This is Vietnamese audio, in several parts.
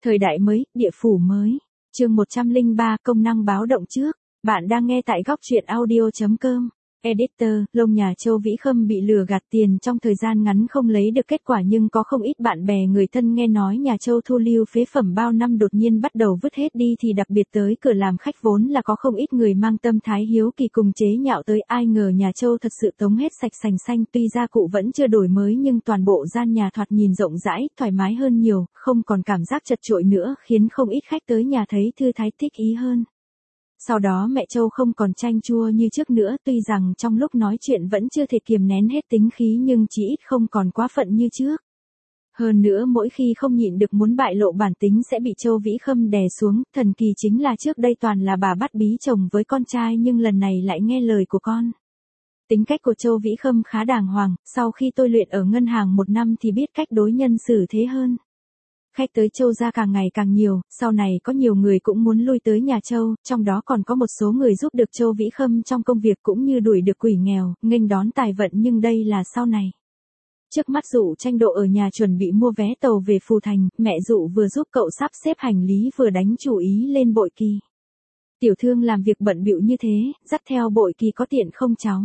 Thời đại mới, địa phủ mới. Chương 103 công năng báo động trước. Bạn đang nghe tại góc truyện audio.com. Editor, Long nhà Châu Vĩ Khâm bị lừa gạt tiền trong thời gian ngắn không lấy được kết quả, nhưng có không ít bạn bè người thân nghe nói nhà Châu thu lưu phế phẩm bao năm đột nhiên bắt đầu vứt hết đi thì đặc biệt tới cửa làm khách, vốn là có không ít người mang tâm thái hiếu kỳ cùng chế nhạo tới, ai ngờ nhà Châu thật sự tống hết sạch sành xanh. Tuy gia cụ vẫn chưa đổi mới nhưng toàn bộ gian nhà thoạt nhìn rộng rãi, thoải mái hơn nhiều, không còn cảm giác chật chội nữa, khiến không ít khách tới nhà thấy thư thái thích ý hơn. Sau đó mẹ Châu không còn chanh chua như trước nữa, tuy rằng trong lúc nói chuyện vẫn chưa thể kiềm nén hết tính khí nhưng chỉ ít không còn quá phận như trước. Hơn nữa mỗi khi không nhịn được muốn bại lộ bản tính sẽ bị Châu Vĩ Khâm đè xuống, thần kỳ chính là trước đây toàn là bà bắt bí chồng với con trai nhưng lần này lại nghe lời của con. Tính cách của Châu Vĩ Khâm khá đàng hoàng, sau khi tôi luyện ở ngân hàng 1 năm thì biết cách đối nhân xử thế hơn. Khách tới Châu gia càng ngày càng nhiều, sau này có nhiều người cũng muốn lui tới nhà Châu, trong đó còn có một số người giúp được Châu Vĩ Khâm trong công việc cũng như đuổi được quỷ nghèo, nghênh đón tài vận, nhưng đây là sau này. Trước mắt Dụ Tranh Độ ở nhà chuẩn bị mua vé tàu về Phù Thành, mẹ Dụ vừa giúp cậu sắp xếp hành lý vừa đánh chủ ý lên Bội Kỳ. Tiểu thương làm việc bận bịu như thế, dắt theo Bội Kỳ có tiện không cháu?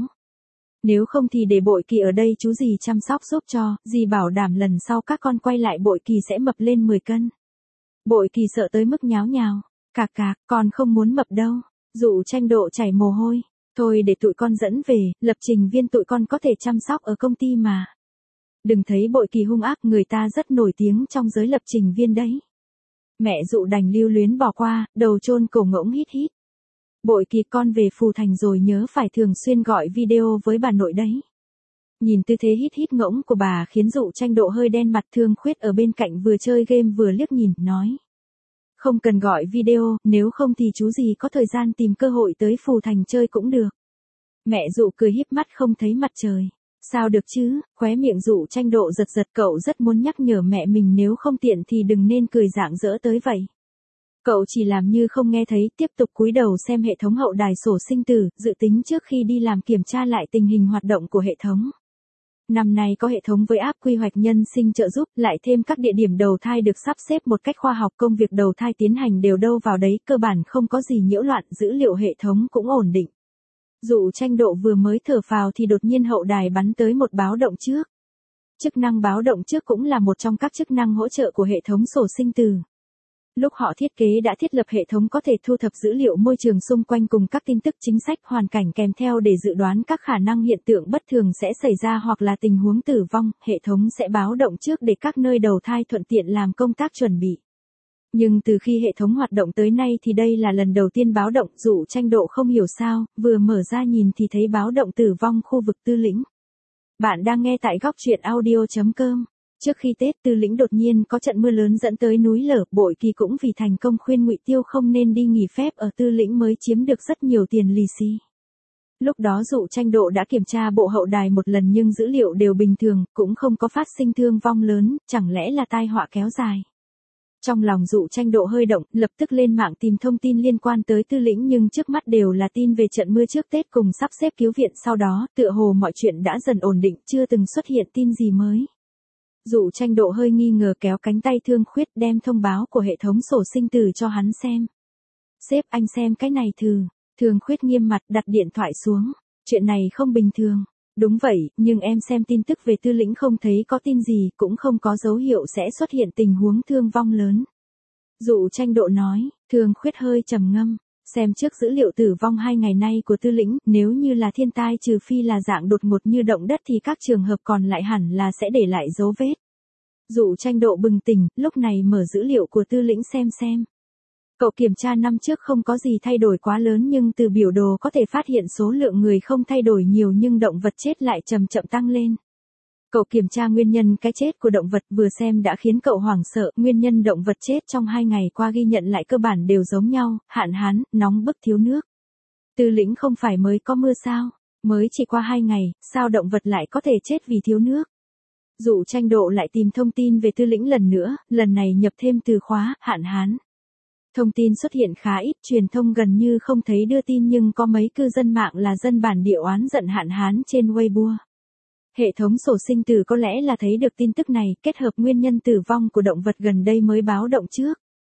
Nếu không thì để Bội Kỳ ở đây chú dì chăm sóc giúp cho, dì bảo đảm lần sau các con quay lại Bội Kỳ sẽ mập lên 10 cân. Bội Kỳ sợ tới mức nháo nhào, cạc cạc, con không muốn mập đâu. Dụ Tranh Độ chảy mồ hôi, thôi để tụi con dẫn về, lập trình viên tụi con có thể chăm sóc ở công ty mà. Đừng thấy Bội Kỳ hung ác, người ta rất nổi tiếng trong giới lập trình viên đấy. Mẹ Dụ đành lưu luyến bỏ qua, đầu chôn cổ ngỗng hít hít. Bội Kỳ, con về Phù Thành rồi nhớ phải thường xuyên gọi video với bà nội đấy. Nhìn tư thế hít hít ngỗng của bà khiến Dụ Tranh Độ hơi đen mặt. Thương Khuyết ở bên cạnh vừa chơi game vừa liếc nhìn, nói. Không cần gọi video, nếu không thì chú gì có thời gian tìm cơ hội tới Phù Thành chơi cũng được. Mẹ Dụ cười híp mắt không thấy mặt trời. Sao được chứ, khóe miệng Dụ Tranh Độ giật giật, cậu rất muốn nhắc nhở mẹ mình nếu không tiện thì đừng nên cười rạng rỡ tới vậy. Cậu chỉ làm như không nghe thấy, tiếp tục cúi đầu xem hệ thống hậu đài sổ sinh tử, dự tính trước khi đi làm kiểm tra lại tình hình hoạt động của hệ thống. Năm nay có hệ thống với app quy hoạch nhân sinh trợ giúp, lại thêm các địa điểm đầu thai được sắp xếp một cách khoa học, công việc đầu thai tiến hành đều đâu vào đấy, cơ bản không có gì nhiễu loạn, dữ liệu hệ thống cũng ổn định. Dụ Tranh Độ vừa mới thở phào thì đột nhiên hậu đài bắn tới một báo động trước. Chức năng báo động trước cũng là một trong các chức năng hỗ trợ của hệ thống sổ sinh tử. Lúc họ thiết kế đã thiết lập hệ thống có thể thu thập dữ liệu môi trường xung quanh cùng các tin tức chính sách hoàn cảnh kèm theo để dự đoán các khả năng hiện tượng bất thường sẽ xảy ra hoặc là tình huống tử vong, hệ thống sẽ báo động trước để các nơi đầu thai thuận tiện làm công tác chuẩn bị. Nhưng từ khi hệ thống hoạt động tới nay thì đây là lần đầu tiên báo động. Dụ Tranh Độ không hiểu sao, vừa mở ra nhìn thì thấy báo động tử vong khu vực Tư Lĩnh. Bạn đang nghe tại góc truyện audio.com. Trước khi Tết Tư Lĩnh đột nhiên có trận mưa lớn dẫn tới núi lở, Bội Kỳ cũng vì thành công khuyên Ngụy Tiêu không nên đi nghỉ phép ở Tư Lĩnh mới chiếm được rất nhiều tiền lì xì. Lúc đó Dụ Tranh Độ đã kiểm tra bộ hậu đài một lần nhưng dữ liệu đều bình thường, cũng không có phát sinh thương vong lớn, chẳng lẽ là tai họa kéo dài. Trong lòng Dụ Tranh Độ hơi động, lập tức lên mạng tìm thông tin liên quan tới Tư Lĩnh nhưng trước mắt đều là tin về trận mưa trước Tết cùng sắp xếp cứu viện sau đó, tựa hồ mọi chuyện đã dần ổn định, chưa từng xuất hiện tin gì mới. Dụ Tranh Độ hơi nghi ngờ kéo cánh tay Thương Khuyết đem thông báo của hệ thống sổ sinh tử cho hắn xem. Sếp, anh xem cái này thử. Thương Khuyết nghiêm mặt đặt điện thoại xuống. Chuyện này không bình thường. Đúng vậy, nhưng em xem tin tức về Tư Lĩnh không thấy có tin gì, cũng không có dấu hiệu sẽ xuất hiện tình huống thương vong lớn. Dụ Tranh Độ nói. Thương Khuyết hơi trầm ngâm. Xem trước dữ liệu tử vong 2 ngày nay của Tư Lĩnh, nếu như là thiên tai trừ phi là dạng đột ngột như động đất thì các trường hợp còn lại hẳn là sẽ để lại dấu vết. Dụ Tranh Độ bừng tỉnh, lúc này mở dữ liệu của Tư Lĩnh xem. Cậu kiểm tra năm trước không có gì thay đổi quá lớn nhưng từ biểu đồ có thể phát hiện số lượng người không thay đổi nhiều nhưng động vật chết lại chậm chậm tăng lên. Cậu kiểm tra nguyên nhân cái chết của động vật vừa xem đã khiến cậu hoảng sợ, nguyên nhân động vật chết trong 2 ngày qua ghi nhận lại cơ bản đều giống nhau, hạn hán, nóng bức, thiếu nước. Tư Lĩnh không phải mới có mưa sao? Mới chỉ qua 2 ngày, sao động vật lại có thể chết vì thiếu nước? Dụ Tranh Độ lại tìm thông tin về Tư Lĩnh lần nữa, lần này nhập thêm từ khóa, hạn hán. Thông tin xuất hiện khá ít, truyền thông gần như không thấy đưa tin nhưng có mấy cư dân mạng là dân bản địa oán giận hạn hán trên Weibo. Hệ thống sổ sinh tử có lẽ là thấy được tin tức này, kết hợp nguyên nhân tử vong của động vật gần đây mới báo động trước.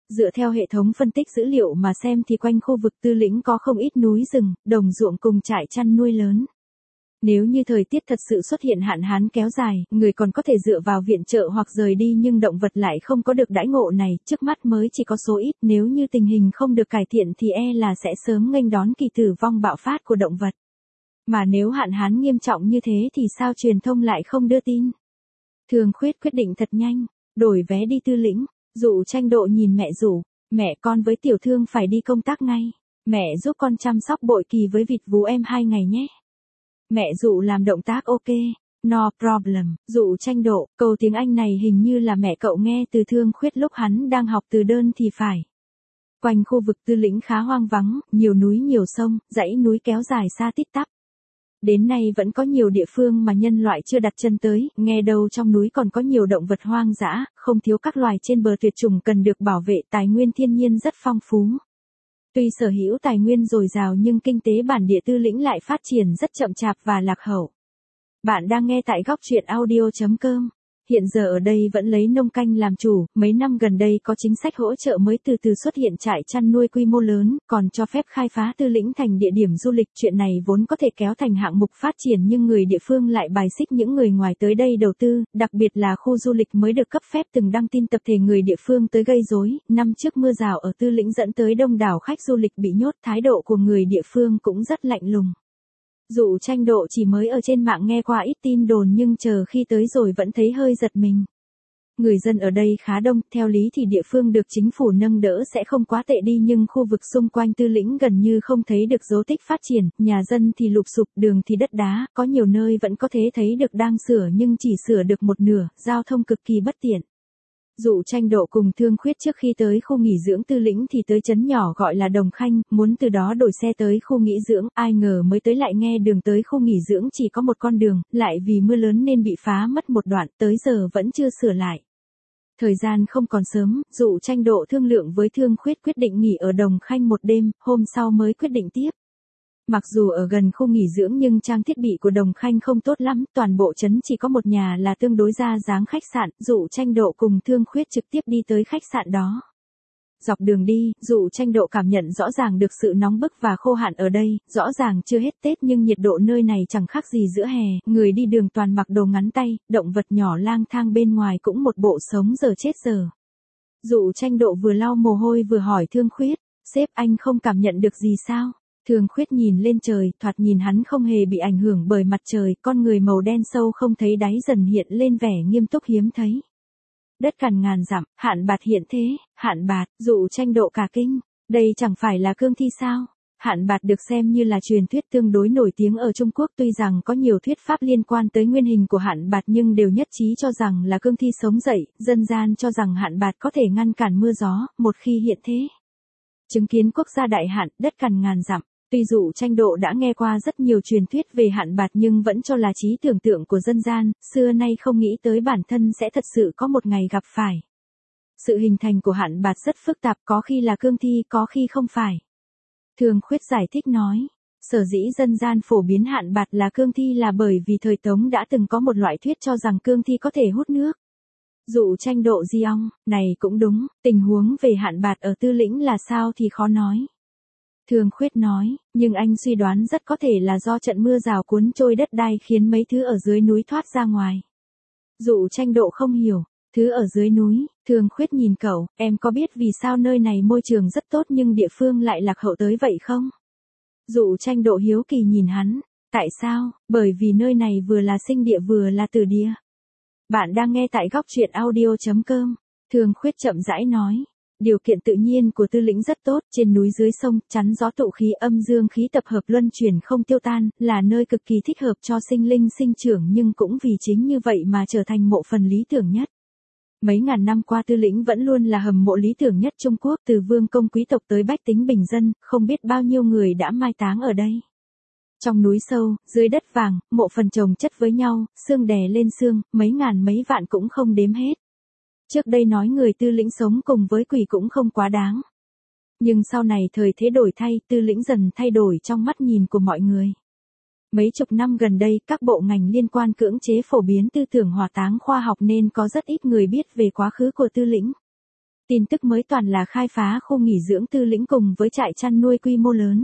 Dựa theo hệ thống phân tích dữ liệu mà xem thì quanh khu vực Tư Lĩnh có không ít núi rừng, đồng ruộng cùng trại chăn nuôi lớn. Nếu như thời tiết thật sự xuất hiện hạn hán kéo dài, người còn có thể dựa vào viện trợ hoặc rời đi nhưng động vật lại không có được đãi ngộ này, trước mắt mới chỉ có số ít, nếu như tình hình không được cải thiện thì là sẽ sớm nghênh đón kỳ tử vong bạo phát của động vật. Mà nếu hạn hán nghiêm trọng như thế thì sao truyền thông lại không đưa tin? Thường Khuyết quyết định thật nhanh, đổi vé đi Tư Lĩnh. Dụ Tranh Độ nhìn mẹ rủ, mẹ con với Tiểu Thương phải đi công tác ngay, mẹ giúp con chăm sóc bội kỳ với vịt vú em 2 ngày nhé. Mẹ Dụ làm động tác ok, no problem. Dụ Tranh Độ, câu tiếng Anh này hình như là mẹ cậu nghe từ Thương Khuyết lúc hắn đang học từ đơn thì phải. Quanh khu vực Tư Lĩnh khá hoang vắng, nhiều núi nhiều sông, dãy núi kéo dài xa tít tắp. Đến nay vẫn có nhiều địa phương mà nhân loại chưa đặt chân tới, nghe đâu trong núi còn có nhiều động vật hoang dã, không thiếu các loài trên bờ tuyệt chủng cần được bảo vệ, tài nguyên thiên nhiên rất phong phú. Tuy sở hữu tài nguyên dồi dào nhưng kinh tế bản địa Tư Lĩnh lại phát triển rất chậm chạp và lạc hậu. Bạn đang nghe tại góc truyện audio.com. Hiện giờ ở đây vẫn lấy nông canh làm chủ, mấy năm gần đây có chính sách hỗ trợ mới từ từ xuất hiện trại chăn nuôi quy mô lớn, còn cho phép khai phá Tư Lĩnh thành địa điểm du lịch. Chuyện này vốn có thể kéo thành hạng mục phát triển nhưng người địa phương lại bài xích những người ngoài tới đây đầu tư, đặc biệt là khu du lịch mới được cấp phép từng đăng tin tập thể người địa phương tới gây rối. Năm trước mưa rào ở Tư Lĩnh dẫn tới đông đảo khách du lịch bị nhốt, thái độ của người địa phương cũng rất lạnh lùng. Dụ Tranh Độ chỉ mới ở trên mạng nghe qua ít tin đồn nhưng chờ khi tới rồi vẫn thấy hơi giật mình. Người dân ở đây khá đông, theo lý thì địa phương được chính phủ nâng đỡ sẽ không quá tệ đi nhưng khu vực xung quanh Tư Lĩnh gần như không thấy được dấu tích phát triển, nhà dân thì lụp xụp, đường thì đất đá, có nhiều nơi vẫn có thể thấy được đang sửa nhưng chỉ sửa được một nửa, giao thông cực kỳ bất tiện. Dụ Tranh Độ cùng Thương Khuyết trước khi tới khu nghỉ dưỡng Tư Lĩnh thì tới trấn nhỏ gọi là Đồng Khanh, muốn từ đó đổi xe tới khu nghỉ dưỡng, ai ngờ mới tới lại nghe đường tới khu nghỉ dưỡng chỉ có một con đường, lại vì mưa lớn nên bị phá mất một đoạn, tới giờ vẫn chưa sửa lại. Thời gian không còn sớm, Dụ Tranh Độ thương lượng với Thương Khuyết quyết định nghỉ ở Đồng Khanh một đêm, hôm sau mới quyết định tiếp. Mặc dù ở gần khu nghỉ dưỡng nhưng trang thiết bị của Đồng Khanh không tốt lắm, toàn bộ trấn chỉ có một nhà là tương đối ra dáng khách sạn, Dụ Tranh Độ cùng Thương Khuyết trực tiếp đi tới khách sạn đó. Dọc đường đi, Dụ Tranh Độ cảm nhận rõ ràng được sự nóng bức và khô hạn ở đây, rõ ràng chưa hết Tết nhưng nhiệt độ nơi này chẳng khác gì giữa hè, người đi đường toàn mặc đồ ngắn tay, động vật nhỏ lang thang bên ngoài cũng một bộ sống giờ chết giờ. Dụ Tranh Độ vừa lau mồ hôi vừa hỏi Thương Khuyết, sếp anh không cảm nhận được gì sao? Thương Khuyết nhìn lên trời, thoạt nhìn hắn không hề bị ảnh hưởng bởi mặt trời, con người màu đen sâu không thấy đáy dần hiện lên vẻ nghiêm túc hiếm thấy. Đất cằn ngàn dặm, Hạn Bạt hiện thế, Hạn Bạt, Dụ Tranh Độ cả kinh, đây chẳng phải là cương thi sao? Hạn Bạt được xem như là truyền thuyết tương đối nổi tiếng ở Trung Quốc, tuy rằng có nhiều thuyết pháp liên quan tới nguyên hình của Hạn Bạt nhưng đều nhất trí cho rằng là cương thi sống dậy, dân gian cho rằng Hạn Bạt có thể ngăn cản mưa gió, một khi hiện thế. Chứng kiến quốc gia đại hạn, đất cằn ngàn dặm. Tuy Dụ Tranh Độ đã nghe qua rất nhiều truyền thuyết về Hạn Bạt nhưng vẫn cho là trí tưởng tượng của dân gian, xưa nay không nghĩ tới bản thân sẽ thật sự có một ngày gặp phải. Sự hình thành của Hạn Bạt rất phức tạp, có khi là cương thi, có khi không phải. Thương Khuyết giải thích nói, sở dĩ dân gian phổ biến Hạn Bạt là cương thi là bởi vì thời Tống đã từng có một loại thuyết cho rằng cương thi có thể hút nước. Dụ Tranh Độ di ong, này cũng đúng, tình huống về Hạn Bạt ở Tư Lĩnh là sao thì khó nói. Thương Khuyết nói, nhưng anh suy đoán rất có thể là do trận mưa rào cuốn trôi đất đai khiến mấy thứ ở dưới núi thoát ra ngoài. Dụ Tranh Độ không hiểu, thứ ở dưới núi, Thương Khuyết nhìn cậu, em có biết vì sao nơi này môi trường rất tốt nhưng địa phương lại lạc hậu tới vậy không? Dụ Tranh Độ hiếu kỳ nhìn hắn, tại sao? Bởi vì nơi này vừa là sinh địa vừa là tử địa. Bạn đang nghe tại góc truyện audio.com, Thương Khuyết chậm rãi nói. Điều kiện tự nhiên của Tư Lĩnh rất tốt, trên núi dưới sông, chắn gió tụ khí âm dương khí tập hợp luân chuyển không tiêu tan, là nơi cực kỳ thích hợp cho sinh linh sinh trưởng nhưng cũng vì chính như vậy mà trở thành mộ phần lý tưởng nhất. Mấy ngàn năm qua Tư Lĩnh vẫn luôn là hầm mộ lý tưởng nhất Trung Quốc, từ vương công quý tộc tới bách tính bình dân, không biết bao nhiêu người đã mai táng ở đây. Trong núi sâu, dưới đất vàng, mộ phần chồng chất với nhau, xương đè lên xương, mấy ngàn mấy vạn cũng không đếm hết. Trước đây nói người Tư Lĩnh sống cùng với quỷ cũng không quá đáng. Nhưng sau này thời thế đổi thay, Tư Lĩnh dần thay đổi trong mắt nhìn của mọi người. Mấy chục năm gần đây, các bộ ngành liên quan cưỡng chế phổ biến tư tưởng hỏa táng khoa học nên có rất ít người biết về quá khứ của Tư Lĩnh. Tin tức mới toàn là khai phá khu nghỉ dưỡng Tư Lĩnh cùng với trại chăn nuôi quy mô lớn.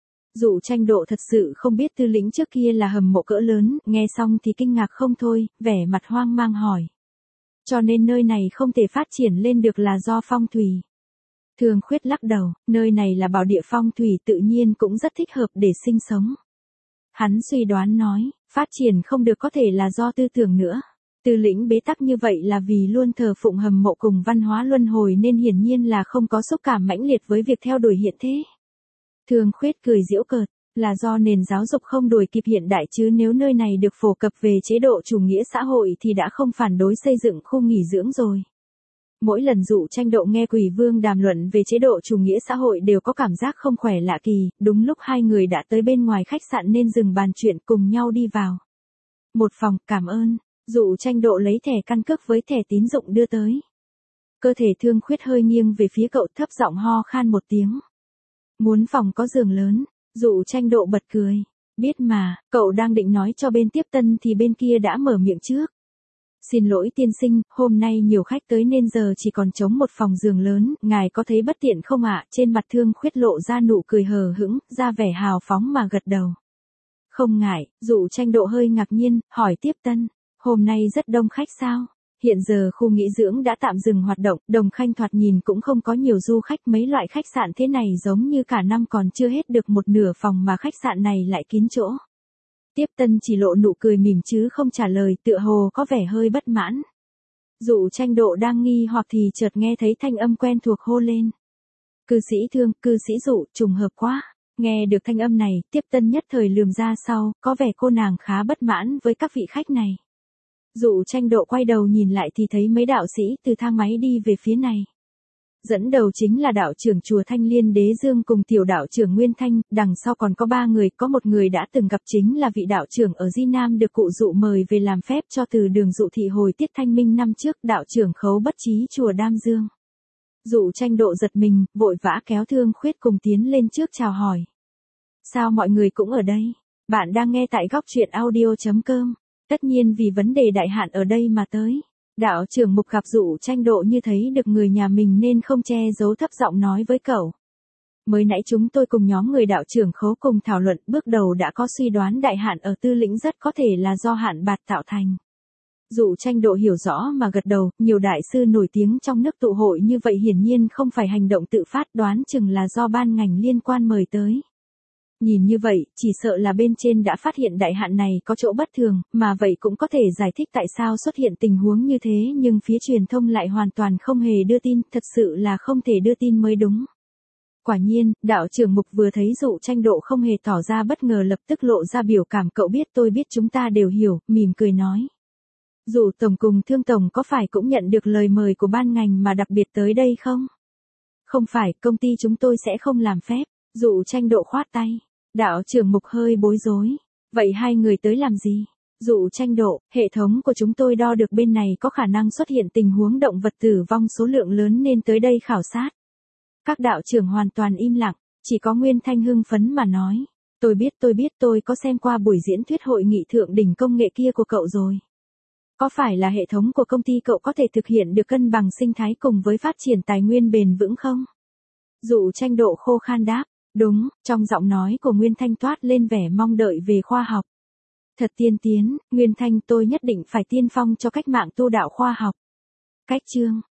Dụ Tranh Độ thật sự không biết Tư Lĩnh trước kia là hầm mộ cỡ lớn, nghe xong thì kinh ngạc không thôi, vẻ mặt hoang mang hỏi. Cho nên nơi này không thể phát triển lên được là do phong thủy. Thương Khuyết lắc đầu, nơi này là bảo địa phong thủy tự nhiên cũng rất thích hợp để sinh sống. Hắn suy đoán nói, phát triển không được có thể là do tư tưởng nữa. Tư Lĩnh bế tắc như vậy là vì luôn thờ phụng hầm mộ cùng văn hóa luân hồi nên hiển nhiên là không có xúc cảm mãnh liệt với việc theo đuổi hiện thế. Thương Khuyết cười giễu cợt, là do nền giáo dục không đuổi kịp hiện đại chứ nếu nơi này được phổ cập về chế độ chủ nghĩa xã hội thì đã không phản đối xây dựng khu nghỉ dưỡng rồi. Mỗi lần Dụ Tranh Độ nghe Quỷ Vương đàm luận về chế độ chủ nghĩa xã hội đều có cảm giác không khỏe lạ kỳ, đúng lúc hai người đã tới bên ngoài khách sạn nên dừng bàn chuyện cùng nhau đi vào. Một phòng, cảm ơn. Dụ Tranh Độ lấy thẻ căn cước với thẻ tín dụng đưa tới. Cơ thể Thương Khuyết hơi nghiêng về phía cậu thấp giọng ho khan một tiếng. Muốn phòng có giường lớn, Dụ Tranh Độ bật cười. Biết mà, cậu đang định nói cho bên tiếp tân thì bên kia đã mở miệng trước. Xin lỗi tiên sinh, hôm nay nhiều khách tới nên giờ chỉ còn trống một phòng giường lớn, ngài có thấy bất tiện không ạ? Trên mặt Thương Khuyết lộ ra nụ cười hờ hững, ra vẻ hào phóng mà gật đầu. Không ngại, Dụ Tranh Độ hơi ngạc nhiên, hỏi tiếp tân. Hôm nay rất đông khách sao? Hiện giờ khu nghỉ dưỡng đã tạm dừng hoạt động, Đồng Khanh thoạt nhìn cũng không có nhiều du khách, mấy loại khách sạn thế này giống như cả năm còn chưa hết được một nửa phòng mà khách sạn này lại kín chỗ. Tiếp tân chỉ lộ nụ cười mỉm chứ không trả lời, tựa hồ có vẻ hơi bất mãn. Dụ Tranh Độ đang nghi hoặc thì chợt nghe thấy thanh âm quen thuộc hô lên. Cư sĩ Thương, cư sĩ Dụ, trùng hợp quá. Nghe được thanh âm này, tiếp tân nhất thời lườm ra sau, có vẻ cô nàng khá bất mãn với các vị khách này. Dụ Tranh Độ quay đầu nhìn lại thì thấy mấy đạo sĩ từ thang máy đi về phía này. Dẫn đầu chính là đạo trưởng chùa Thanh Liên Đế Dương cùng tiểu đạo trưởng Nguyên Thanh, đằng sau còn có 3 người, có một người đã từng gặp chính là vị đạo trưởng ở Di Nam được cụ Dụ mời về làm phép cho từ đường Dụ thị hồi tiết thanh minh năm trước, đạo trưởng Khấu Bất Chí chùa Đam Dương. Dụ Tranh Độ giật mình, vội vã kéo Thương Khuyết cùng tiến lên trước chào hỏi. Sao mọi người cũng ở đây? Bạn đang nghe tại góc truyện audio.com. Tất nhiên vì vấn đề đại hạn ở đây mà tới. Đạo trưởng Mục gặp Dụ Tranh Độ như thấy được người nhà mình nên không che giấu, thấp giọng nói với cậu. Mới nãy chúng tôi cùng nhóm người đạo trưởng Khấu cùng thảo luận, bước đầu đã có suy đoán đại hạn ở Tư Lĩnh rất có thể là do hạn bạt tạo thành. Dụ Tranh Độ hiểu rõ mà gật đầu, nhiều đại sư nổi tiếng trong nước tụ hội như vậy hiển nhiên không phải hành động tự phát, đoán chừng là do ban ngành liên quan mời tới. Nhìn như vậy, chỉ sợ là bên trên đã phát hiện đại hạn này có chỗ bất thường, mà vậy cũng có thể giải thích tại sao xuất hiện tình huống như thế, nhưng phía truyền thông lại hoàn toàn không hề đưa tin, thật sự là không thể đưa tin mới đúng. Quả nhiên, đạo trưởng Mục vừa thấy Dụ Tranh Độ không hề tỏ ra bất ngờ lập tức lộ ra biểu cảm, cậu biết tôi biết chúng ta đều hiểu, mỉm cười nói. Dụ Tổng cùng Thương Tổng có phải cũng nhận được lời mời của ban ngành mà đặc biệt tới đây không? Không phải, công ty chúng tôi sẽ không làm phép. Dụ Tranh Độ khoát tay. Đạo trưởng Mục hơi bối rối. Vậy hai người tới làm gì? Dụ Tranh Độ, hệ thống của chúng tôi đo được bên này có khả năng xuất hiện tình huống động vật tử vong số lượng lớn nên tới đây khảo sát. Các đạo trưởng hoàn toàn im lặng, chỉ có Nguyên Thanh hưng phấn mà nói. Tôi biết tôi có xem qua buổi diễn thuyết hội nghị thượng đỉnh công nghệ kia của cậu rồi. Có phải là hệ thống của công ty cậu có thể thực hiện được cân bằng sinh thái cùng với phát triển tài nguyên bền vững không? Dụ Tranh Độ khô khan đáp. Đúng, trong giọng nói của Nguyên Thanh toát lên vẻ mong đợi về khoa học. Thật tiên tiến, Nguyên Thanh, tôi nhất định phải tiên phong cho cách mạng tu đạo khoa học. Cách chương,